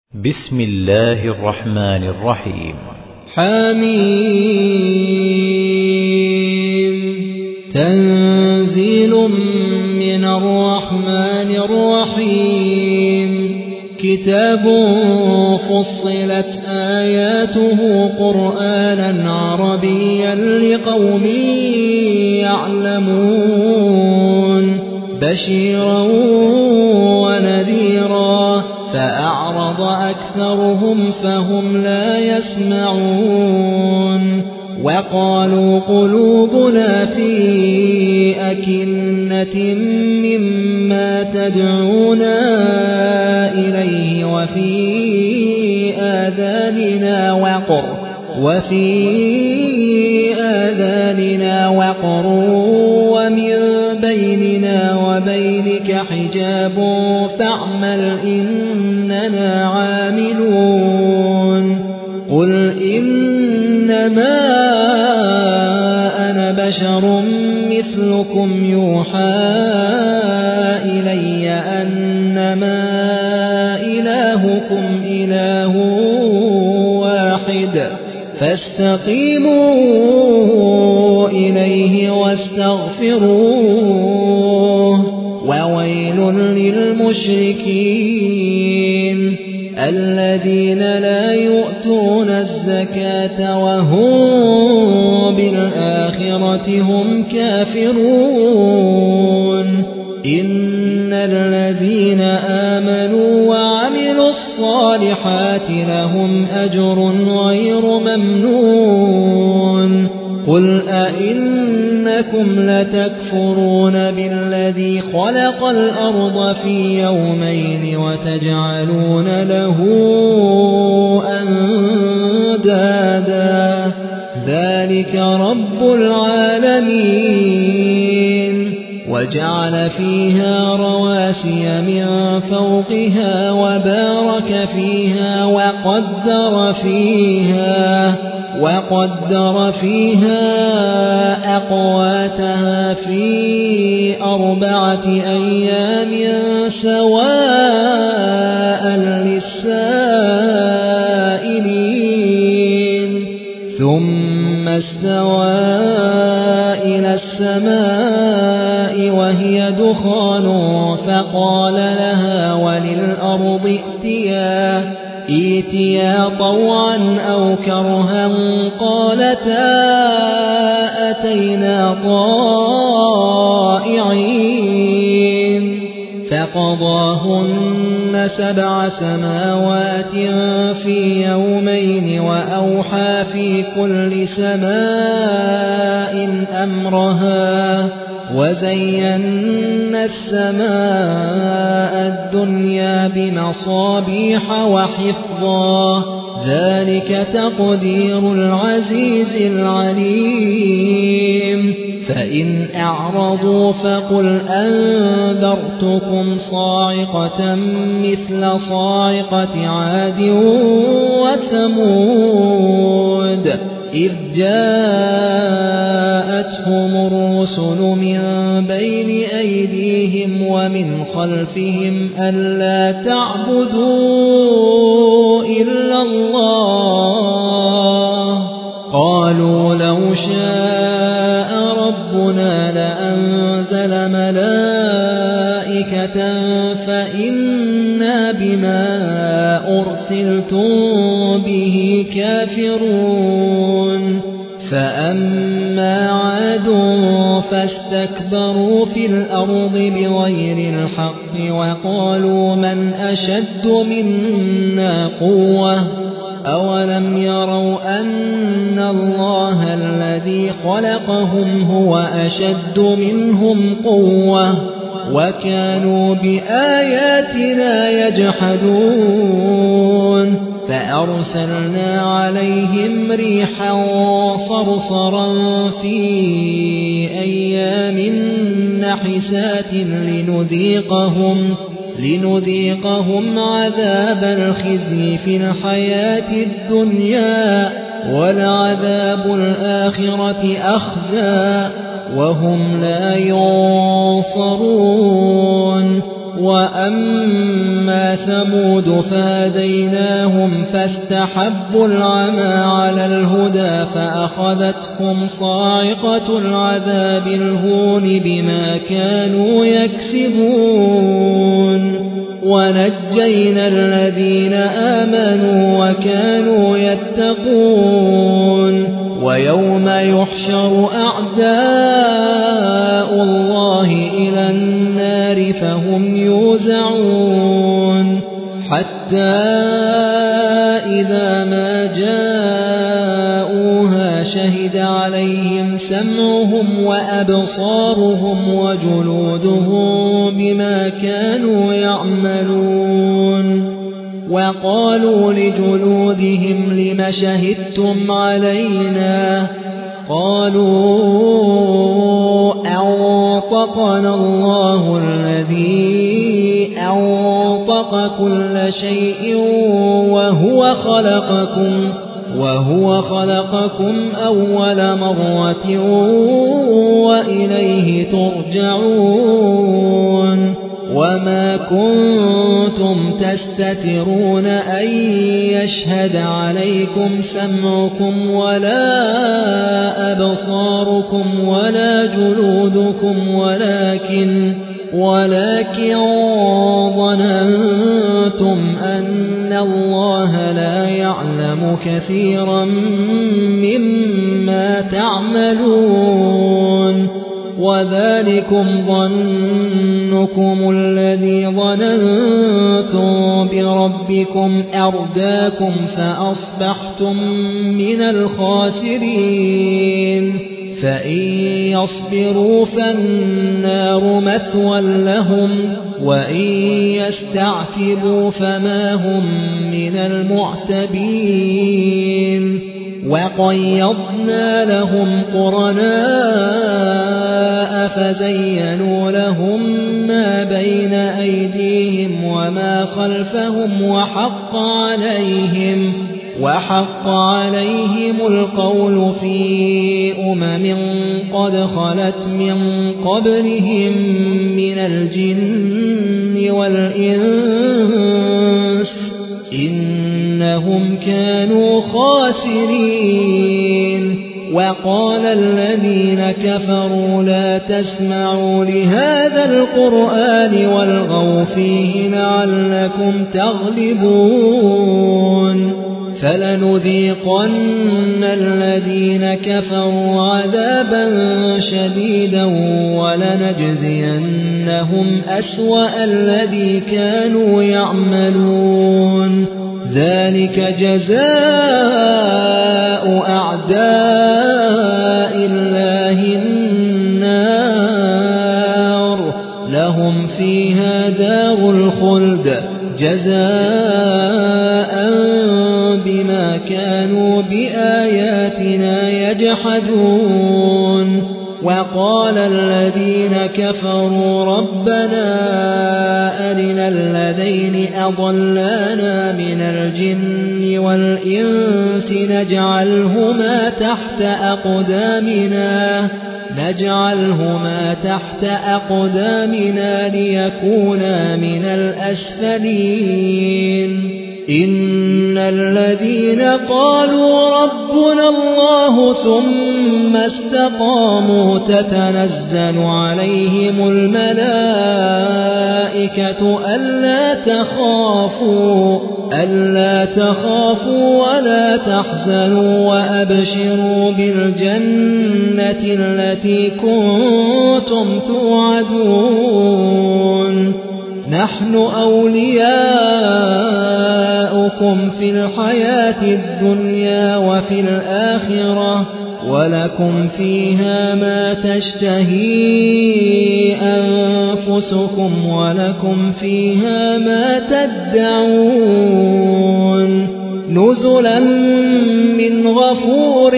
بسم الله الرحمن الرحيم. حميم تنزيل من الرحمن الرحيم. كتاب فصلت آياته قرآنا عربيا لقوم يعلمون بشيرا ونذيرا فأعرض أكثرهم فهم لا يسمعون. وقالوا قلوبنا في أكنة مما تدعونا إليه وفي آذاننا وقر ومن بيننا وبينك حجاب فاعمل إننا عاملون. قل إنما أنا بشر مثلكم يوحى إلي أنما إلهكم إله واحد فاستقيموا إليه واستغفروه. وويل للمشركين الذين لا يؤتون الزكاة وهم بالآخرة هم كافرون. إن الذين آمنوا وعملوا الصالحات لهم أجر غير ممنون. قل أئنكم لتكفرون بالذي خلق الأرض في يومين وتجعلون له أندادا ذلك رب العالمين. وجعل فيها رواسي من فوقها وبارك فيها وقدر فيها أقواتها في 4 أيام سواء للسائلين. ثم استوى إلى السماء وهي دخان فقال لها وللأرض ائتيا طوعا أو كرها قالتا أتينا طائعين. فقضاهن 7 سماوات في يومين وأوحى في كل سماء أمرها وزينا السماء الدنيا بمصابيح وحفظا ذلك تقدير العزيز العليم. فإن أعرضوا فقل أنذرتكم صاعقة مثل صاعقة عاد وثمود إذ جاءتهم الرسل من بين أيديهم ومن خلفهم ألا تعبدوا إلا الله. قالوا لو شاء ربنا لأنزل ملائكة فإنا بما أرسلتم به كافرون. فأما عاد فاستكبروا في الأرض بغير الحق وقالوا من أشد منا قوة أولم يروا أن الله الذي خلقهم هو أشد منهم قوة وكانوا بآياتنا يجحدون. فأرسلنا عليهم ريحا صرصرا في أيام نحسات لنذيقهم عذاب الخزي في الحياة الدنيا ولعذاب الآخرة أخزى وهم لا ينصرون. وأما ثمود فهديناهم فاستحبوا العمى على الهدى فأخذتهم صاعقة العذاب الهون بما كانوا يكسبون ونجينا الذين آمنوا وكانوا يتقون ويوم يحشر أعداء الله إلى النار فهم يوزعون حتى إذا ما جاءوها شهد عليهم سمعهم وأبصارهم وجلودهم بما كانوا يعملون وقالوا لجلودهم لم شهدتم علينا قالوا أنطقنا الله الذي أنطق كل شيء وهو خلقكم أول مرة وإليه ترجعون وما كنتم تستترون أن يشهد عليكم سمعكم ولا أبصاركم ولا جلودكم ولكن ظننتم أن الله لا يعلم كثيرا مما تعملون وذلكم ظنكم الذي ظننتم بربكم أرداكم فأصبحتم من الخاسرين فإن يصبروا فالنار مثوى لهم وإن يستعتبوا فما هم من المعتبين وقيضنا لهم قرناء فزينوا لهم ما بين أيديهم وما خلفهم وحق عليهم القول في قد خلت من قبلهم من الجن والإنس إنهم كانوا خاسرين وقال الذين كفروا لا تسمعوا لهذا القرآن والغوا فيه لعلكم تغلبون فلنذيقن الذين كفروا عذابا شديدا ولنجزينهم أسوأ الذي كانوا يعملون ذلك جزاء أعداء الله النار لهم فيها دار الخلد جزاء بما كانوا بآياتنا يجحدون وقال الذين كفروا ربنا أرنا الذين أضلانا من الجن والإنس نجعلهما تحت أقدامنا ليكونا من الأسفلين إن الذين قالوا ربنا الله ثم استقاموا تتنزل عليهم الملائكة ألا تخافوا ولا تحزنوا وأبشروا بالجنة التي كنتم توعدون نحن أولياؤكم في الحياة الدنيا وفي الآخرة ولكم فيها ما تشتهي أنفسكم ولكم فيها ما تدعون نزلا من غفور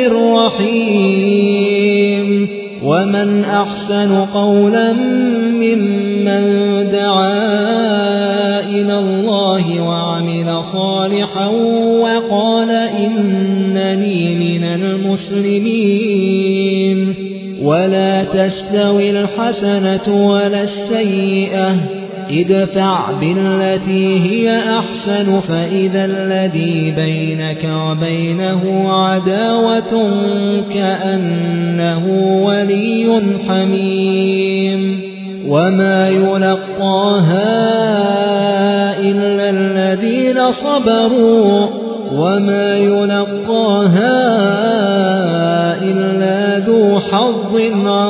رحيم ومن أحسن قولا ممن دعا إلى الله وعمل صالحا وقال إنني من المسلمين ولا تستوي الحسنة ولا السيئة ادفع بالتي هي أحسن فإذا الذي بينك وبينه عداوة كأنه ولي حميم وما يلقاها إلا الذين صبروا وما يلقاها إلا ذو حظ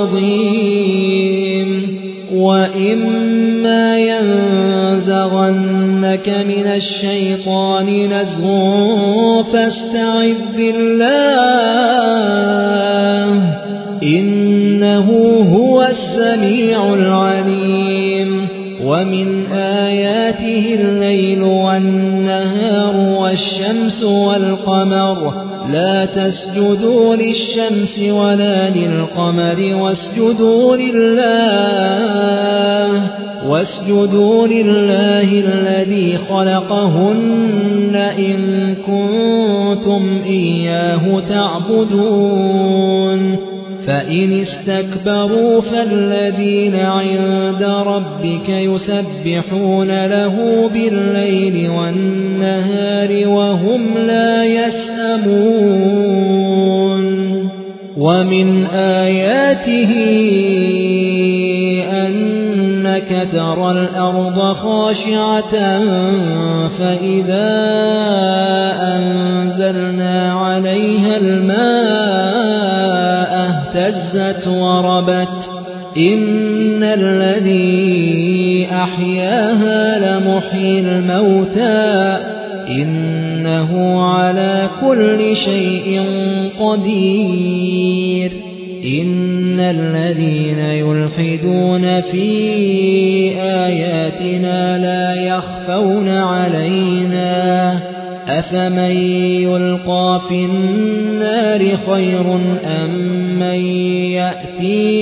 عظيم وإما ينزغنك من الشيطان نزغ فاستعذ بالله إنه هو السميع العليم ومن آياته الليل والنهار والشمس والقمر لا تسجدوا للشمس ولا للقمر واسجدوا لله الذي خلقهن إن كنتم إياه تعبدون فإن استكبروا فالذين عند ربك يسبحون له بالليل والنهار وهم لا يسأمون ومن آياته أنك ترى الأرض خاشعة فإذا أنزلنا عليها الماء اهتزت وربت إن الذي أحياها لمحيي الموتى إنه على كل شيء قدير إن الذين يلحدون في آياتنا لا يخفون علينا أفمن يلقى في النار خير أم من يأتي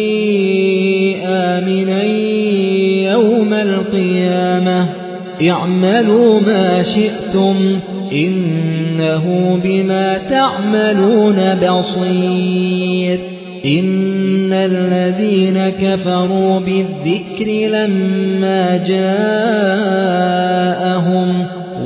آمنا يوم القيامة اعملوا ما شئتم إنه بما تعملون بصير إن الذين كفروا بالذكر لما جاءهم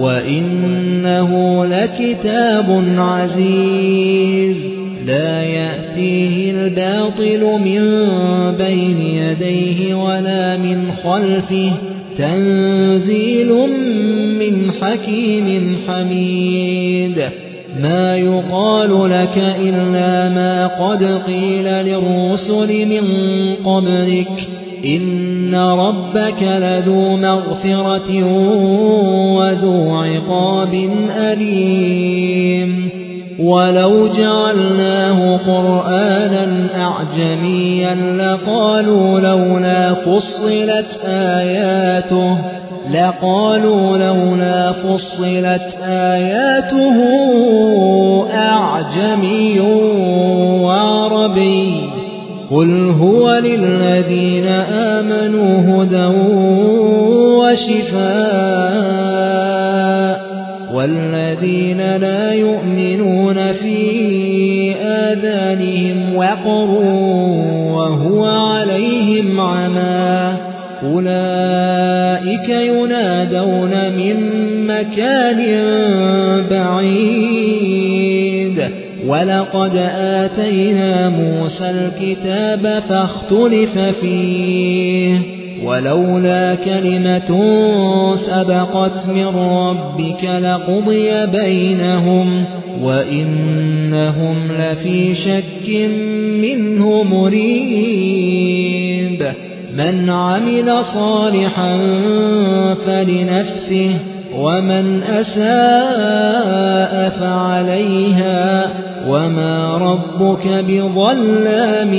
وإنه لكتاب عزيز لا يأتيه الباطل من بين يديه ولا من خلفه تنزيل من حكيم حميد ما يقال لك إلا ما قد قيل للرسل من قبلك إن ربك لذو مغفرة وذو عقاب أليم ولو جعلناه قرآنا أعجميا لقالوا لولا فصلت آياته أعجمي وعربي قل هو للذين آمنوا هدى وشفاء والذين لا يؤمنون في آذانهم وقر وهو عليهم عمى أولئك ينادون من مكان بعيد ولقد آتينا موسى الكتاب فاختلف فيه ولولا كلمة سبقت من ربك لقضي بينهم وإنهم لفي شك منه مريب من عمل صالحا فلنفسه ومن أساء فعليها وما ربك بظلام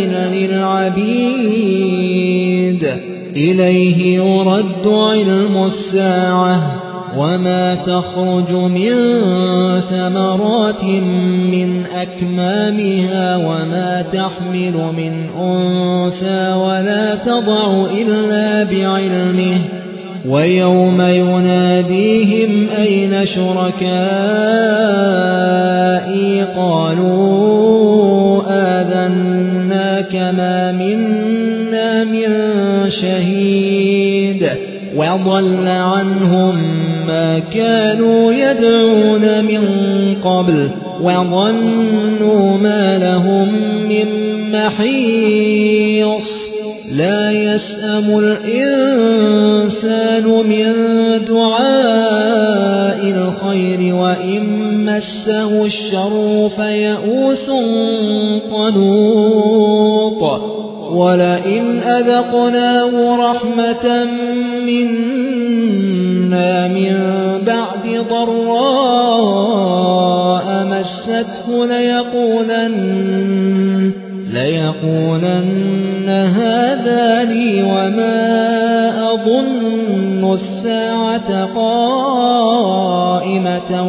للعبيد إليه يرد علم الساعة وما تخرج من ثمرات من أكمامها وما تحمل من أنثى ولا تضع إلا بعلمه ويوم يناديهم أين شركائي قالوا آذناك ما منا من شهيد وضل عنهم ما كانوا يدعون من قبل وظنوا ما لهم من محيص لا يسأم الإنسان من دعاء الخير وإن مسه الشر فيئوس قنوط ولئن أذقناه رحمة منا من بعد ضراء مسته ليقولن هذا لي وما أظن الساعة قائمة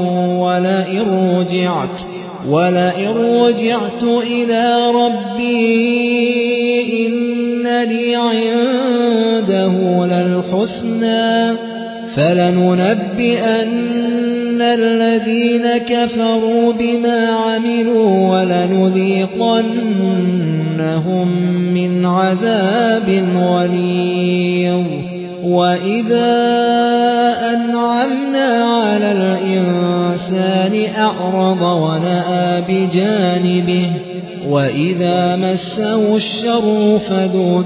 ولئن رجعت إلى ربي إن لي عنده للحسنى فلننبئن الذين كفروا بما عملوا ولنذيقنهم من عذاب غليظ وإذا أنعمنا على الإنسان أعرض ونأى بجانبه وإذا مسه الشر فذو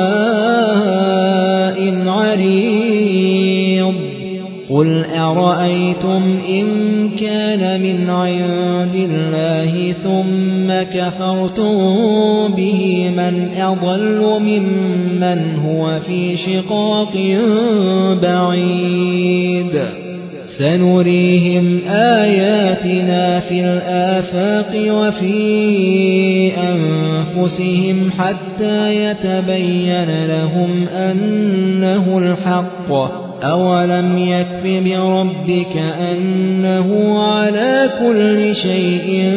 دعاء عريض قل أرأيتم إن كان من عند الله ثم كفرتم به من أضل ممن هو في شقاق بعيد سنريهم آياتنا في الآفاق وفي أنفسهم حتى يتبين لهم أنه الحق أولم يكف بربك أنه على كل شيء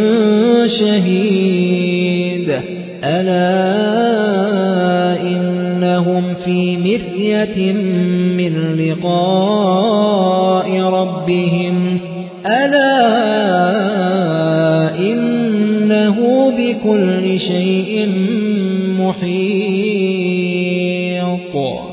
شهيد ألا إنهم في مرية من لقاء ربهم ألا إنه بكل شيء محيط